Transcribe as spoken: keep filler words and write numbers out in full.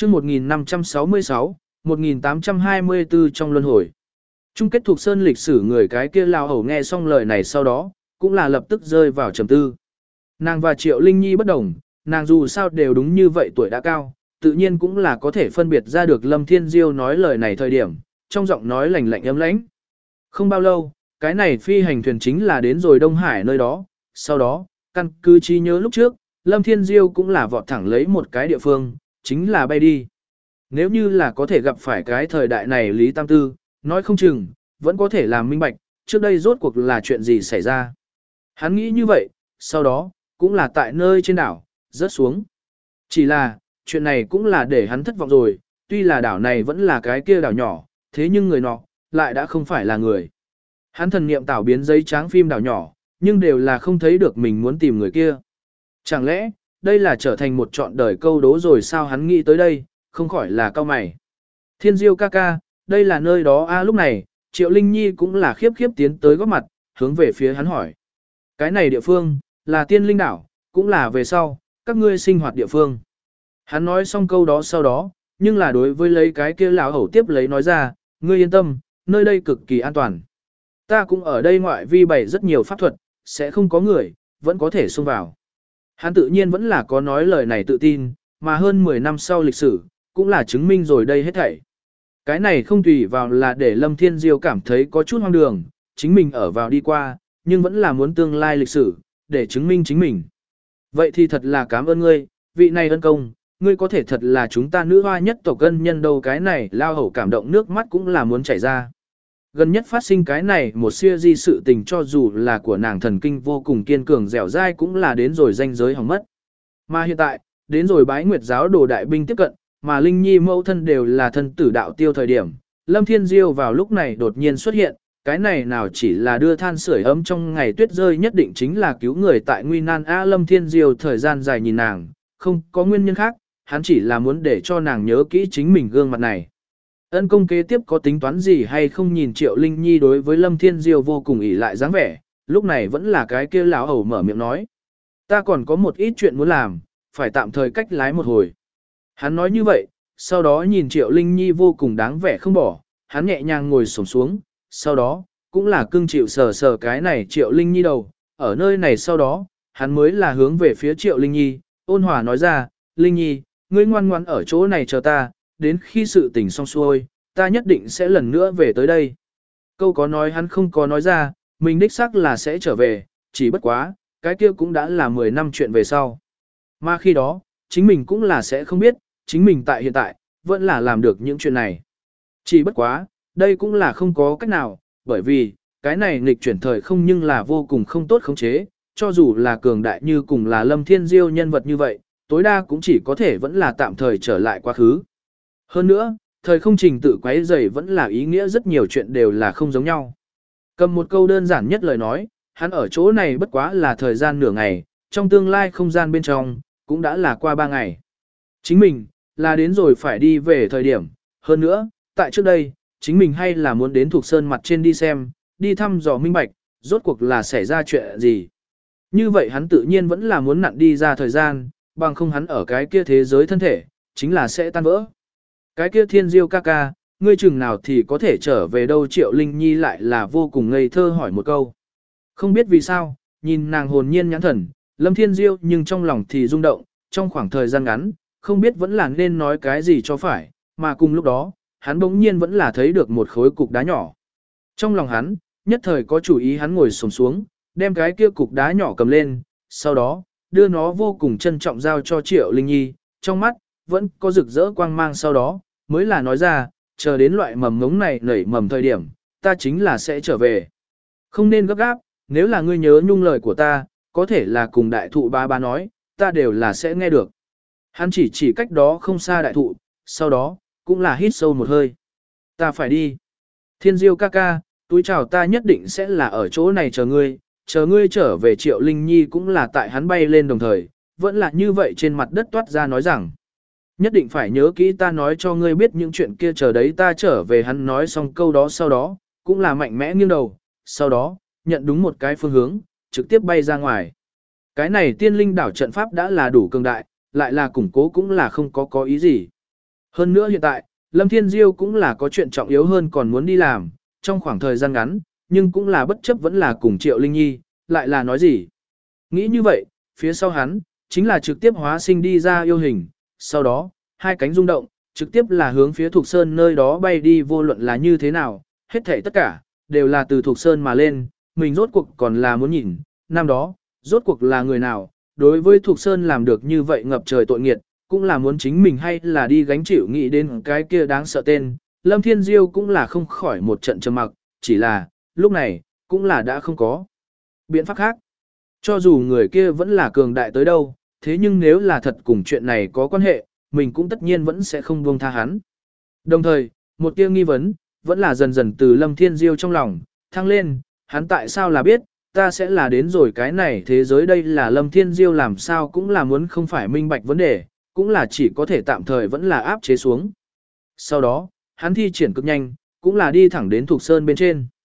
chương một nghìn năm trăm sáu mươi sáu, một nghìn tám trăm hai mươi tư trong luân hồi. Chung kết thuộc sơn lịch sử người cái kia lao hầu nghe xong lời này sau đó, cũng là lập tức rơi vào trầm tư. Nàng và Triệu Linh Nhi bất đồng, nàng dù sao đều đúng như vậy tuổi đã cao, tự nhiên cũng là có thể phân biệt ra được Lâm Thiên Diêu nói lời này thời điểm, trong giọng nói lạnh lạnh ấm lãnh. Không bao lâu, cái này phi hành thuyền chính là đến rồi Đông Hải nơi đó, sau đó, căn cứ trí nhớ lúc trước, Lâm Thiên Diêu cũng là vọt thẳng lấy một cái địa phương, chính là bay đi. Nếu như là có thể gặp phải cái thời đại này Lý Tam Tư, nói không chừng, vẫn có thể làm minh bạch, trước đây rốt cuộc là chuyện gì xảy ra. Hắn nghĩ như vậy, sau đó, cũng là tại nơi trên đảo, rớt xuống. Chỉ là, chuyện này cũng là để hắn thất vọng rồi, tuy là đảo này vẫn là cái kia đảo nhỏ, thế nhưng người nọ, lại đã không phải là người. Hắn thần niệm tảo biến giấy tráng phim đảo nhỏ, nhưng đều là không thấy được mình muốn tìm người kia. Chẳng lẽ, đây là trở thành một trọn đời câu đố rồi sao hắn nghĩ tới đây, không khỏi là cao mày. Thiên Diêu ca ca, đây là nơi đó a lúc này, Triệu Linh Nhi cũng là khiếp khiếp tiến tới góp mặt, hướng về phía hắn hỏi. Cái này địa phương, là tiên linh đảo, cũng là về sau, các ngươi sinh hoạt địa phương. Hắn nói xong câu đó sau đó, nhưng là đối với lấy cái kia lão hầu tiếp lấy nói ra, ngươi yên tâm, nơi đây cực kỳ an toàn. Ta cũng ở đây ngoại vi bày rất nhiều pháp thuật, sẽ không có người, vẫn có thể xông vào. Hắn tự nhiên vẫn là có nói lời này tự tin, mà hơn mười năm sau lịch sử, cũng là chứng minh rồi đây hết thảy. Cái này không tùy vào là để Lâm Thiên Diêu cảm thấy có chút hoang đường, chính mình ở vào đi qua, nhưng vẫn là muốn tương lai lịch sử, để chứng minh chính mình. Vậy thì thật là cảm ơn ngươi, vị này ân công, ngươi có thể thật là chúng ta nữ hoa nhất tộc ân nhân đâu cái này lao hầu cảm động nước mắt cũng là muốn chảy ra. Gần nhất phát sinh cái này một siêu di sự tình cho dù là của nàng thần kinh vô cùng kiên cường dẻo dai cũng là đến rồi danh giới hỏng mất. Mà hiện tại, đến rồi bái nguyệt giáo đồ đại binh tiếp cận, mà Linh Nhi mẫu thân đều là thân tử đạo tiêu thời điểm. Lâm Thiên Diêu vào lúc này đột nhiên xuất hiện, cái này nào chỉ là đưa than sưởi ấm trong ngày tuyết rơi nhất định chính là cứu người tại nguy nan a Lâm Thiên Diêu thời gian dài nhìn nàng, không có nguyên nhân khác, hắn chỉ là muốn để cho nàng nhớ kỹ chính mình gương mặt này. Ân công kế tiếp có tính toán gì hay không nhìn Triệu Linh Nhi đối với Lâm Thiên Diêu vô cùng ỷ lại dáng vẻ, lúc này vẫn là cái kia lão hầu mở miệng nói. Ta còn có một ít chuyện muốn làm, phải tạm thời cách lái một hồi. Hắn nói như vậy, sau đó nhìn Triệu Linh Nhi vô cùng đáng vẻ không bỏ, hắn nhẹ nhàng ngồi xổm xuống, sau đó, cũng là cưng chịu sờ sờ cái này Triệu Linh Nhi đầu, ở nơi này sau đó, hắn mới là hướng về phía Triệu Linh Nhi, ôn hòa nói ra, Linh Nhi, ngươi ngoan ngoãn ở chỗ này chờ ta, đến khi sự tình xong xuôi, ta nhất định sẽ lần nữa về tới đây. Câu có nói hắn không có nói ra, mình đích xác là sẽ trở về, chỉ bất quá, cái kia cũng đã là mười năm chuyện về sau. Mà khi đó, chính mình cũng là sẽ không biết, chính mình tại hiện tại, vẫn là làm được những chuyện này. Chỉ bất quá, đây cũng là không có cách nào, bởi vì, cái này nghịch chuyển thời không nhưng là vô cùng không tốt khống chế, cho dù là cường đại như cùng là Lâm Thiên Diêu nhân vật như vậy, tối đa cũng chỉ có thể vẫn là tạm thời trở lại quá khứ. Hơn nữa, thời không trình tự quấy rầy vẫn là ý nghĩa rất nhiều chuyện đều là không giống nhau. Cầm một câu đơn giản nhất lời nói, hắn ở chỗ này bất quá là thời gian nửa ngày, trong tương lai không gian bên trong, cũng đã là qua ba ngày. Chính mình, là đến rồi phải đi về thời điểm, hơn nữa, tại trước đây, chính mình hay là muốn đến thuộc sơn mặt trên đi xem, đi thăm dò minh bạch, rốt cuộc là xảy ra chuyện gì. Như vậy hắn tự nhiên vẫn là muốn nặn đi ra thời gian, bằng không hắn ở cái kia thế giới thân thể, chính là sẽ tan vỡ. Cái kia Thiên Diêu ca ca, ngươi chừng nào thì có thể trở về đâu Triệu Linh Nhi lại là vô cùng ngây thơ hỏi một câu. Không biết vì sao, nhìn nàng hồn nhiên nhãn thần, Lâm Thiên Diêu nhưng trong lòng thì rung động, trong khoảng thời gian ngắn, không biết vẫn là nên nói cái gì cho phải, mà cùng lúc đó, hắn bỗng nhiên vẫn là thấy được một khối cục đá nhỏ. Trong lòng hắn, nhất thời có chủ ý hắn ngồi xổm xuống, đem cái kia cục đá nhỏ cầm lên, sau đó, đưa nó vô cùng trân trọng giao cho Triệu Linh Nhi, trong mắt, vẫn có rực rỡ quang mang sau đó, mới là nói ra, chờ đến loại mầm ngống này nảy mầm thời điểm, ta chính là sẽ trở về. Không nên gấp gáp, nếu là ngươi nhớ nhung lời của ta, có thể là cùng đại thụ ba ba nói, ta đều là sẽ nghe được. Hắn chỉ chỉ cách đó không xa đại thụ, sau đó, cũng là hít sâu một hơi. Ta phải đi. Thiên Diêu ca ca, túi chào ta nhất định sẽ là ở chỗ này chờ ngươi, chờ ngươi trở về Triệu Linh Nhi cũng là tại hắn bay lên đồng thời, vẫn là như vậy trên mặt đất toát ra nói rằng. Nhất định phải nhớ kỹ ta nói cho ngươi biết những chuyện kia chờ đấy ta trở về hắn nói xong câu đó sau đó, cũng là mạnh mẽ nghiêng đầu, sau đó, nhận đúng một cái phương hướng, trực tiếp bay ra ngoài. Cái này tiên linh đảo trận pháp đã là đủ cường đại, lại là củng cố cũng là không có có ý gì. Hơn nữa hiện tại, Lâm Thiên Diêu cũng là có chuyện trọng yếu hơn còn muốn đi làm, trong khoảng thời gian ngắn, nhưng cũng là bất chấp vẫn là cùng Triệu Linh Nhi, lại là nói gì. Nghĩ như vậy, phía sau hắn, chính là trực tiếp hóa sinh đi ra yêu hình, sau đó, hai cánh rung động, trực tiếp là hướng phía Thục Sơn nơi đó bay đi vô luận là như thế nào, hết thảy tất cả, đều là từ Thục Sơn mà lên, mình rốt cuộc còn là muốn nhìn, năm đó, rốt cuộc là người nào, đối với Thục Sơn làm được như vậy ngập trời tội nghiệt, cũng là muốn chính mình hay là đi gánh chịu nghĩ đến cái kia đáng sợ tên, Lâm Thiên Diêu cũng là không khỏi một trận trầm mặc, chỉ là, lúc này, cũng là đã không có biện pháp khác. Cho dù người kia vẫn là cường đại tới đâu, thế nhưng nếu là thật cùng chuyện này có quan hệ, mình cũng tất nhiên vẫn sẽ không buông tha hắn. Đồng thời, một tia nghi vấn, vẫn là dần dần từ Lâm Thiên Diêu trong lòng, thăng lên, hắn tại sao là biết, ta sẽ là đến rồi cái này thế giới đây là Lâm Thiên Diêu làm sao cũng là muốn không phải minh bạch vấn đề, cũng là chỉ có thể tạm thời vẫn là áp chế xuống. Sau đó, hắn thi triển cực nhanh, cũng là đi thẳng đến Thục Sơn bên trên.